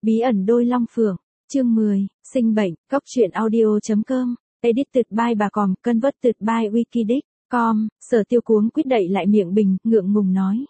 Bí ẩn đôi long phượng, chương 10, sinh bệnh, cóc truyện audio.com, edited by bà Còm, converted by Wikidic.com, Sở Tiêu cuống quýt đậy lại miệng bình, ngượng ngùng nói.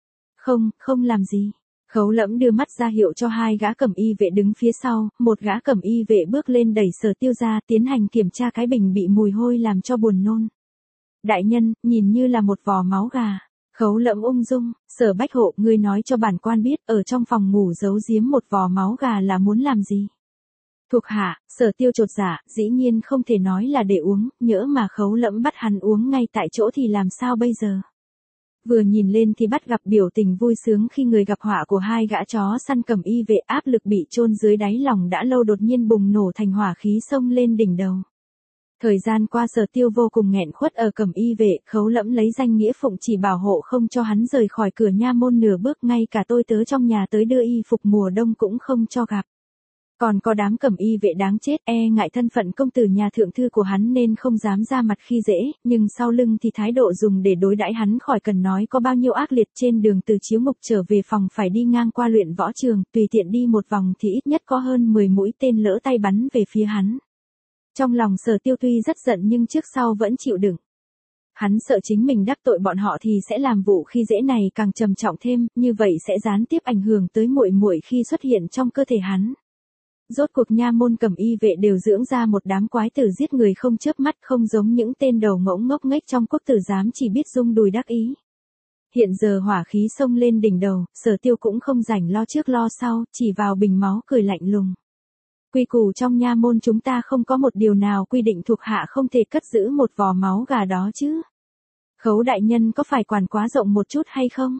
Không làm gì. Khấu Lẫm đưa mắt ra hiệu cho hai gã cẩm y vệ đứng phía sau, một gã cẩm y vệ bước lên đẩy Sở Tiêu ra, tiến hành kiểm tra cái bình bị mùi hôi làm cho buồn nôn. Đại nhân, nhìn như là một vò máu gà. Khấu Lẫm ung dung, Sở Bách Hộ, ngươi nói cho bản quan biết, ở trong phòng ngủ giấu giếm một vò máu gà là muốn làm gì? Thuộc hạ, Sở Tiêu chột dạ, dĩ nhiên không thể nói là để uống, nhỡ mà Khấu Lẫm bắt hắn uống ngay tại chỗ thì làm sao bây giờ? Vừa nhìn lên thì bắt gặp biểu tình vui sướng khi người gặp họa của hai gã chó săn cẩm y vệ, áp lực bị chôn dưới đáy lòng đã lâu đột nhiên bùng nổ thành hỏa khí xông lên đỉnh đầu. Thời gian qua Sở Tiêu vô cùng nghẹn khuất ở cẩm y vệ, Khấu Lẫm lấy danh nghĩa phụng chỉ bảo hộ không cho hắn rời khỏi cửa nha môn nửa bước, ngay cả tôi tớ trong nhà tới đưa y phục mùa đông cũng không cho gặp. Còn có đám cẩm y vệ đáng chết, ngại thân phận công tử nhà thượng thư của hắn nên không dám ra mặt khi dễ, nhưng sau lưng thì thái độ dùng để đối đãi hắn khỏi cần nói có bao nhiêu ác liệt. Trên đường từ chiếu ngục trở về phòng phải đi ngang qua luyện võ trường, tùy tiện đi một vòng thì ít nhất có hơn 10 mũi tên lỡ tay bắn về phía hắn. Trong lòng Sở Tiêu tuy rất giận nhưng trước sau vẫn chịu đựng. Hắn sợ chính mình đắc tội bọn họ thì sẽ làm vụ khi dễ này càng trầm trọng thêm, như vậy sẽ gián tiếp ảnh hưởng tới muội muội khi xuất hiện trong cơ thể hắn. Rốt cuộc nha môn cẩm y vệ đều dưỡng ra một đám quái tử giết người không chớp mắt, không giống những tên đầu ngỗng ngốc nghếch trong quốc tử giám chỉ biết rung đùi đắc ý. Hiện giờ hỏa khí xông lên đỉnh đầu, Sở Tiêu cũng không rảnh lo trước lo sau, chỉ vào bình máu cười lạnh lùng. Quy củ trong nha môn chúng ta không có một điều nào quy định thuộc hạ không thể cất giữ một vò máu gà đó chứ. Khấu đại nhân có phải quản quá rộng một chút hay không?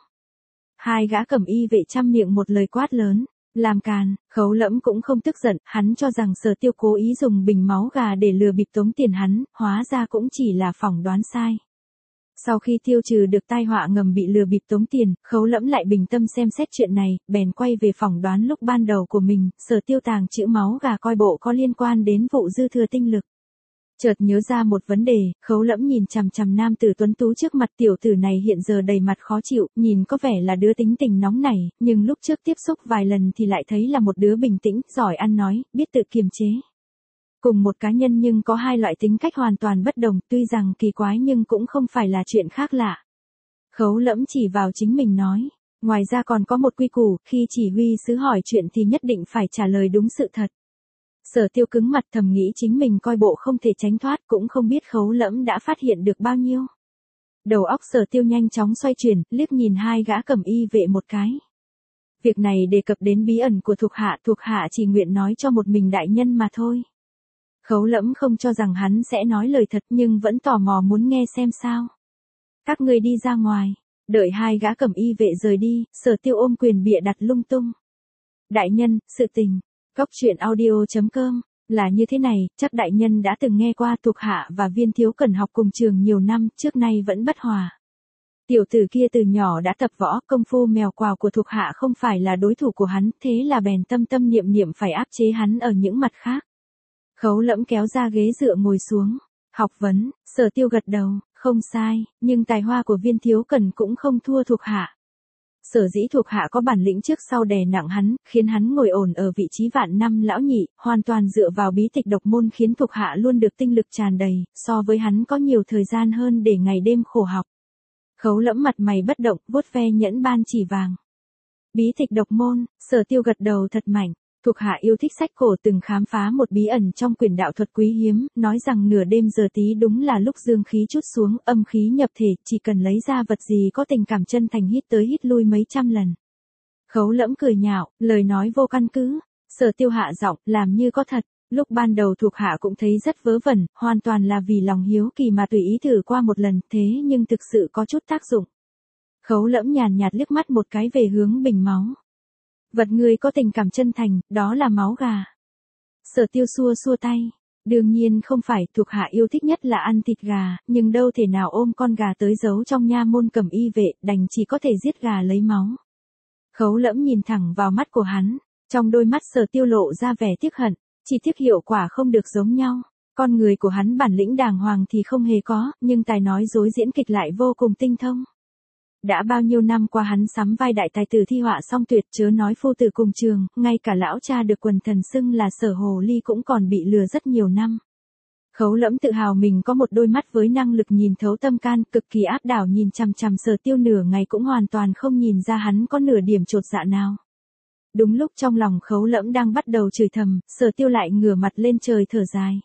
Hai gã cẩm y vệ chăm miệng một lời quát lớn. Làm càn, Khấu Lẫm cũng không tức giận, hắn cho rằng Sở Tiêu cố ý dùng bình máu gà để lừa bịp tống tiền hắn, hóa ra cũng chỉ là phỏng đoán sai. Sau khi tiêu trừ được tai họa ngầm bị lừa bịp tống tiền, Khấu Lẫm lại bình tâm xem xét chuyện này, bèn quay về phỏng đoán lúc ban đầu của mình, Sở Tiêu tàng trữ máu gà coi bộ có liên quan đến vụ dư thừa tinh lực. Chợt nhớ ra một vấn đề, Khấu Lẫm nhìn chằm chằm nam tử tuấn tú trước mặt, tiểu tử này hiện giờ đầy mặt khó chịu, nhìn có vẻ là đứa tính tình nóng nảy, nhưng lúc trước tiếp xúc vài lần thì lại thấy là một đứa bình tĩnh, giỏi ăn nói, biết tự kiềm chế. Cùng một cá nhân nhưng có hai loại tính cách hoàn toàn bất đồng, tuy rằng kỳ quái nhưng cũng không phải là chuyện khác lạ. Khấu Lẫm chỉ vào chính mình nói, ngoài ra còn có một quy củ, khi chỉ huy sứ hỏi chuyện thì nhất định phải trả lời đúng sự thật. Sở Tiêu cứng mặt thầm nghĩ chính mình coi bộ không thể tránh thoát, cũng không biết Khấu Lẫm đã phát hiện được bao nhiêu. Đầu óc Sở Tiêu nhanh chóng xoay chuyển, liếc nhìn hai gã cẩm y vệ một cái. Việc này đề cập đến bí ẩn của thuộc hạ chỉ nguyện nói cho một mình đại nhân mà thôi. Khấu Lẫm không cho rằng hắn sẽ nói lời thật nhưng vẫn tò mò muốn nghe xem sao. Các ngươi đi ra ngoài, đợi hai gã cẩm y vệ rời đi, Sở Tiêu ôm quyền bịa đặt lung tung. Đại nhân, sự tình. Cóc truyện audio.com, là như thế này, chắc đại nhân đã từng nghe qua thuộc hạ và Viên Thiếu Cần học cùng trường nhiều năm, trước nay vẫn bất hòa. Tiểu tử kia từ nhỏ đã tập võ, công phu mèo quào của thuộc hạ không phải là đối thủ của hắn, thế là bèn tâm niệm phải áp chế hắn ở những mặt khác. Khấu Lẫm kéo ra ghế dựa ngồi xuống, học vấn, Sở Tiêu gật đầu, không sai, nhưng tài hoa của Viên Thiếu Cần cũng không thua thuộc hạ. Sở dĩ thuộc hạ có bản lĩnh trước sau đè nặng hắn, khiến hắn ngồi ổn ở vị trí vạn năm lão nhị, hoàn toàn dựa vào bí tịch độc môn khiến thuộc hạ luôn được tinh lực tràn đầy, so với hắn có nhiều thời gian hơn để ngày đêm khổ học. Khấu Lẫm mặt mày bất động, vuốt ve nhẫn ban chỉ vàng. Bí tịch độc môn, Sở Tiêu gật đầu thật mạnh. Thuộc hạ yêu thích sách cổ, từng khám phá một bí ẩn trong quyển đạo thuật quý hiếm, nói rằng nửa đêm giờ tí đúng là lúc dương khí trút xuống, âm khí nhập thể, chỉ cần lấy ra vật gì có tình cảm chân thành hít tới hít lui mấy trăm lần. Khấu Lẫm cười nhạo, lời nói vô căn cứ. Sở Tiêu hạ giọng, làm như có thật. Lúc ban đầu thuộc hạ cũng thấy rất vớ vẩn, hoàn toàn là vì lòng hiếu kỳ mà tùy ý thử qua một lần, thế nhưng thực sự có chút tác dụng. Khấu Lẫm nhàn nhạt liếc mắt một cái về hướng bình máu. Vật người có tình cảm chân thành, đó là máu gà. Sở Tiêu xua tay. Đương nhiên không phải, thuộc hạ yêu thích nhất là ăn thịt gà, nhưng đâu thể nào ôm con gà tới giấu trong nha môn cẩm y vệ, đành chỉ có thể giết gà lấy máu. Khấu Lẫm nhìn thẳng vào mắt của hắn, trong đôi mắt Sở Tiêu lộ ra vẻ tiếc hận, chỉ tiếc hiệu quả không được giống nhau. Con người của hắn bản lĩnh đàng hoàng thì không hề có, nhưng tài nói dối diễn kịch lại vô cùng tinh thông. Đã bao nhiêu năm qua hắn sắm vai đại tài tử thi họa song tuyệt, chớ nói phu tử cùng trường, ngay cả lão cha được quần thần xưng là Sở Hồ Ly cũng còn bị lừa rất nhiều năm. Khấu Lẫm tự hào mình có một đôi mắt với năng lực nhìn thấu tâm can, cực kỳ áp đảo, nhìn chằm chằm Sở Tiêu nửa ngày cũng hoàn toàn không nhìn ra hắn có nửa điểm chột dạ nào. Đúng lúc trong lòng Khấu Lẫm đang bắt đầu chửi thầm, Sở Tiêu lại ngửa mặt lên trời thở dài.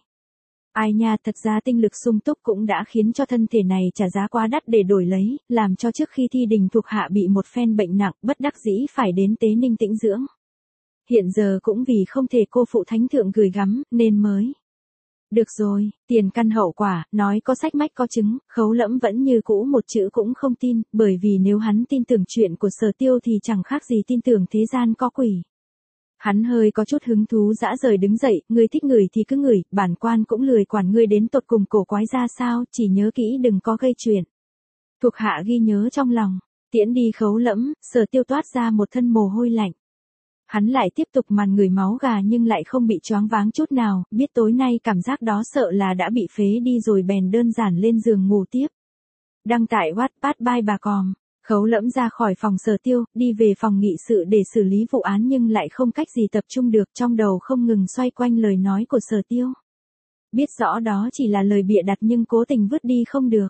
Ai nha, thật ra tinh lực sung túc cũng đã khiến cho thân thể này trả giá quá đắt để đổi lấy, làm cho trước khi thi đình thuộc hạ bị một phen bệnh nặng, bất đắc dĩ phải đến Tế Ninh tĩnh dưỡng. Hiện giờ cũng vì không thể cô phụ thánh thượng gửi gắm, nên mới. Được rồi, tiền căn hậu quả, nói có sách mách có chứng, Khấu Lẫm vẫn như cũ một chữ cũng không tin, bởi vì nếu hắn tin tưởng chuyện của Sở Tiêu thì chẳng khác gì tin tưởng thế gian có quỷ. Hắn hơi có chút hứng thú dã rời đứng dậy, ngươi thích ngửi thì cứ ngửi, bản quan cũng lười quản ngươi đến tột cùng cổ quái ra sao, chỉ nhớ kỹ đừng có gây chuyện. Thuộc hạ ghi nhớ trong lòng, tiễn đi Khấu Lẫm, Sở Tiêu toát ra một thân mồ hôi lạnh. Hắn lại tiếp tục màn ngửi máu gà nhưng lại không bị choáng váng chút nào, biết tối nay cảm giác đó sợ là đã bị phế đi rồi bèn đơn giản lên giường ngủ tiếp. Đăng tải Wattpad by bà Còm. Khấu Lẫm ra khỏi phòng Sở Tiêu, đi về phòng nghị sự để xử lý vụ án nhưng lại không cách gì tập trung được, trong đầu không ngừng xoay quanh lời nói của Sở Tiêu. Biết rõ đó chỉ là lời bịa đặt nhưng cố tình vứt đi không được.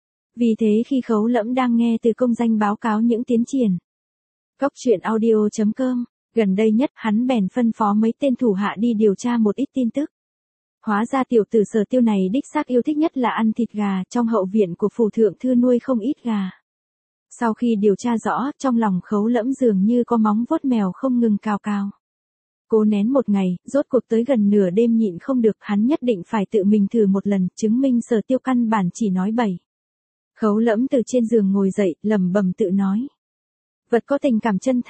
Vì thế khi Khấu Lẫm đang nghe từ công danh báo cáo những tiến triển. Cóc truyện audio.com, gần đây nhất hắn bèn phân phó mấy tên thủ hạ đi điều tra một ít tin tức. Hóa ra tiểu tử Sở Tiêu này đích xác yêu thích nhất là ăn thịt gà, trong hậu viện của phủ thượng thư nuôi không ít gà. Sau khi điều tra rõ, trong lòng Khấu Lẫm dường như có móng vuốt mèo không ngừng cào cào. Cố nén một ngày, rốt cuộc tới gần nửa đêm nhịn không được, hắn nhất định phải tự mình thử một lần, chứng minh Sở Tiêu căn bản chỉ nói bậy. Khấu Lẫm từ trên giường ngồi dậy, lẩm bẩm tự nói. Vật có tình cảm chân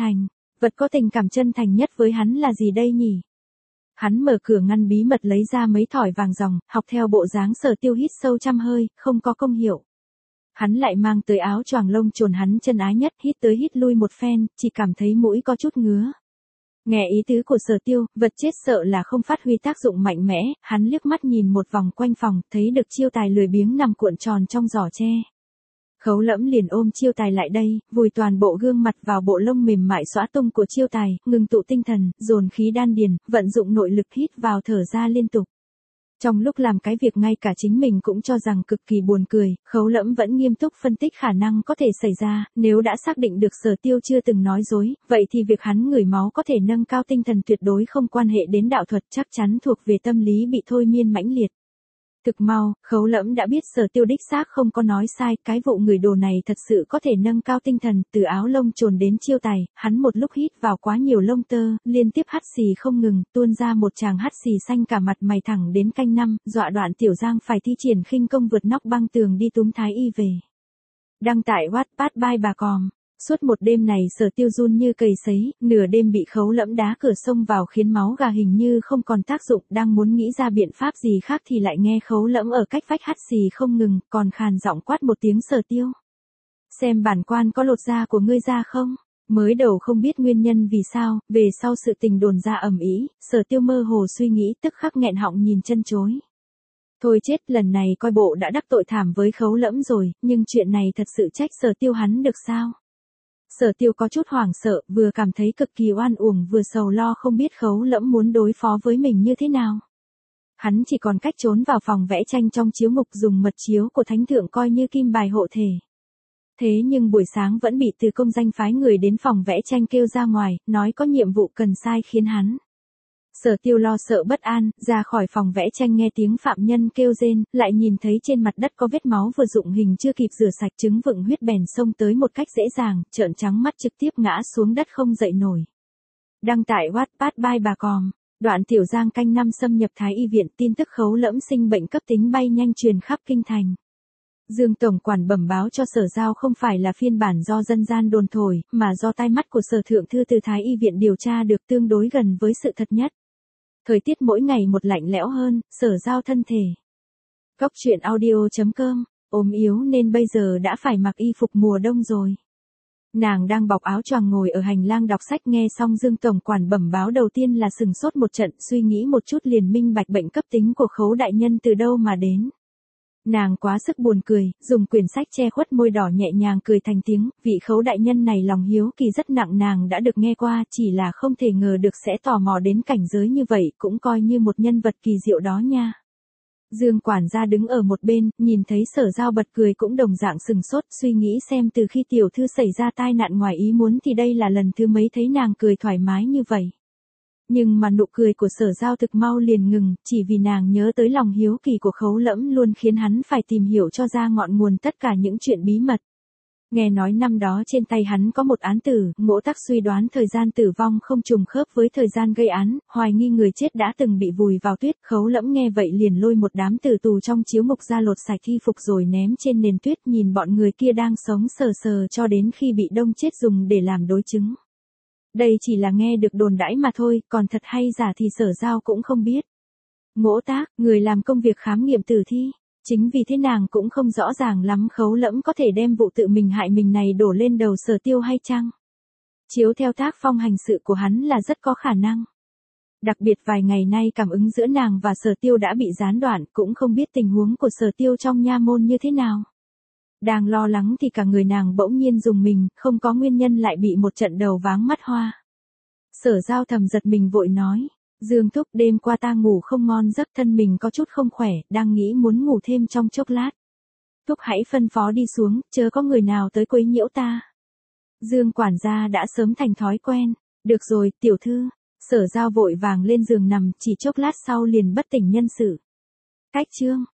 thành nhất với hắn là gì đây nhỉ? Hắn mở cửa ngăn bí mật lấy ra mấy thỏi vàng ròng, học theo bộ dáng Sở Tiêu hít sâu 100 hơi, không có công hiệu. Hắn lại mang tới áo choàng lông chồn hắn chân ái nhất, hít tới hít lui một phen, chỉ cảm thấy mũi có chút ngứa. Nghe ý tứ của Sở Tiêu, vật chết sợ là không phát huy tác dụng mạnh mẽ, hắn liếc mắt nhìn một vòng quanh phòng, thấy được chiêu tài lười biếng nằm cuộn tròn trong giỏ tre. Khấu Lẫm liền ôm chiêu tài lại đây, vùi toàn bộ gương mặt vào bộ lông mềm mại xõa tung của chiêu tài, ngừng tụ tinh thần, dồn khí đan điền, vận dụng nội lực hít vào thở ra liên tục. Trong lúc làm cái việc ngay cả chính mình cũng cho rằng cực kỳ buồn cười, Khấu Lẫm vẫn nghiêm túc phân tích khả năng có thể xảy ra, nếu đã xác định được Sở Tiêu chưa từng nói dối, vậy thì việc hắn ngửi máu có thể nâng cao tinh thần tuyệt đối không quan hệ đến đạo thuật, chắc chắn thuộc về tâm lý bị thôi miên mãnh liệt. Thực mau, Khấu Lẫm đã biết Sở Tiêu đích xác không có nói sai, cái vụ ngửi đồ này thật sự có thể nâng cao tinh thần, từ áo lông chồn đến chiêu tài, hắn một lúc hít vào quá nhiều lông tơ, liên tiếp hắt xì không ngừng, tuôn ra một tràng hắt xì xanh cả mặt mày thẳng đến canh năm, dọa Đoạn Tiểu Giang phải thi triển khinh công vượt nóc băng tường đi túm Thái Y về. Đăng tải Wattpad by bà Còm. Suốt một đêm này Sở Tiêu run như cầy sấy, nửa đêm bị Khấu Lẫm đá cửa xông vào khiến máu gà hình như không còn tác dụng, đang muốn nghĩ ra biện pháp gì khác thì lại nghe Khấu Lẫm ở cách vách hắt xì không ngừng, còn khàn giọng quát một tiếng Sở Tiêu. Xem bản quan có lột da của ngươi ra không? Mới đầu không biết nguyên nhân vì sao, về sau sự tình đồn ra ầm ĩ, Sở Tiêu mơ hồ suy nghĩ tức khắc nghẹn họng nhìn chân chối. Thôi chết, lần này coi bộ đã đắc tội thảm với Khấu Lẫm rồi, nhưng chuyện này thật sự trách Sở Tiêu hắn được sao? Sở Tiêu có chút hoảng sợ, vừa cảm thấy cực kỳ oan uổng vừa sầu lo không biết Khấu Lẫm muốn đối phó với mình như thế nào. Hắn chỉ còn cách trốn vào phòng vẽ tranh trong chiếu ngục dùng mật chiếu của thánh thượng coi như kim bài hộ thể. Thế nhưng buổi sáng vẫn bị Từ Công Danh phái người đến phòng vẽ tranh kêu ra ngoài, nói có nhiệm vụ cần sai khiến hắn. Sở Tiêu lo sợ bất an, ra khỏi phòng vẽ tranh nghe tiếng phạm nhân kêu rên, lại nhìn thấy trên mặt đất có vết máu vừa dụng hình chưa kịp rửa sạch chứng vựng huyết bèn xông tới một cách dễ dàng, trợn trắng mắt trực tiếp ngã xuống đất không dậy nổi. Đăng tải Wattpad by bà Còm. Đoạn Tiểu Giang canh năm xâm nhập Thái Y viện, tin tức Khấu Lẫm sinh bệnh cấp tính bay nhanh truyền khắp kinh thành. Dương tổng quản bẩm báo cho Sở Giao không phải là phiên bản do dân gian đồn thổi, mà do tai mắt của Sở thượng thư từ Thái Y viện điều tra được tương đối gần với sự thật nhất. Thời tiết mỗi ngày một lạnh lẽo hơn, Sở Giao thân thể. Cóc truyện audio.com, ốm yếu nên bây giờ đã phải mặc y phục mùa đông rồi. Nàng đang bọc áo choàng ngồi ở hành lang đọc sách, nghe xong Dương tổng quản bẩm báo đầu tiên là sừng sốt một trận, suy nghĩ một chút liền minh bạch bệnh cấp tính của Khấu đại nhân từ đâu mà đến. Nàng quá sức buồn cười, dùng quyển sách che khuất môi đỏ nhẹ nhàng cười thành tiếng, vị Khấu đại nhân này lòng hiếu kỳ rất nặng nàng đã được nghe qua, chỉ là không thể ngờ được sẽ tò mò đến cảnh giới như vậy, cũng coi như một nhân vật kỳ diệu đó nha. Dương quản gia đứng ở một bên, nhìn thấy Sở Giao bật cười cũng đồng dạng sừng sốt, suy nghĩ xem từ khi tiểu thư xảy ra tai nạn ngoài ý muốn thì đây là lần thứ mấy thấy nàng cười thoải mái như vậy. Nhưng mà nụ cười của Sở Giao thực mau liền ngừng, chỉ vì nàng nhớ tới lòng hiếu kỳ của Khấu Lẫm luôn khiến hắn phải tìm hiểu cho ra ngọn nguồn tất cả những chuyện bí mật. Nghe nói năm đó trên tay hắn có một án tử, Ngỗ Tắc suy đoán thời gian tử vong không trùng khớp với thời gian gây án, hoài nghi người chết đã từng bị vùi vào tuyết. Khấu Lẫm nghe vậy liền lôi một đám tử tù trong chiếu ngục ra lột sạch thi phục rồi ném trên nền tuyết, nhìn bọn người kia đang sống sờ sờ cho đến khi bị đông chết dùng để làm đối chứng. Đây chỉ là nghe được đồn đãi mà thôi, còn thật hay giả thì Sở Giao cũng không biết. Ngỗ Tác, người làm công việc khám nghiệm tử thi. Chính vì thế nàng cũng không rõ ràng lắm Khấu Lẫm có thể đem vụ tự mình hại mình này đổ lên đầu Sở Tiêu hay chăng. Chiếu theo tác phong hành sự của hắn là rất có khả năng. Đặc biệt vài ngày nay cảm ứng giữa nàng và Sở Tiêu đã bị gián đoạn, cũng không biết tình huống của Sở Tiêu trong nha môn như thế nào. Đang lo lắng thì cả người nàng bỗng nhiên rùng mình, không có nguyên nhân lại bị một trận đầu váng mắt hoa. Sở Giao thầm giật mình vội nói, Dương thúc, đêm qua ta ngủ không ngon giấc, thân mình có chút không khỏe, đang nghĩ muốn ngủ thêm trong chốc lát. Thúc hãy phân phó đi xuống, chớ có người nào tới quấy nhiễu ta. Dương quản gia đã sớm thành thói quen. Được rồi, tiểu thư. Sở Giao vội vàng lên giường nằm, chỉ chốc lát sau liền bất tỉnh nhân sự. Cách chương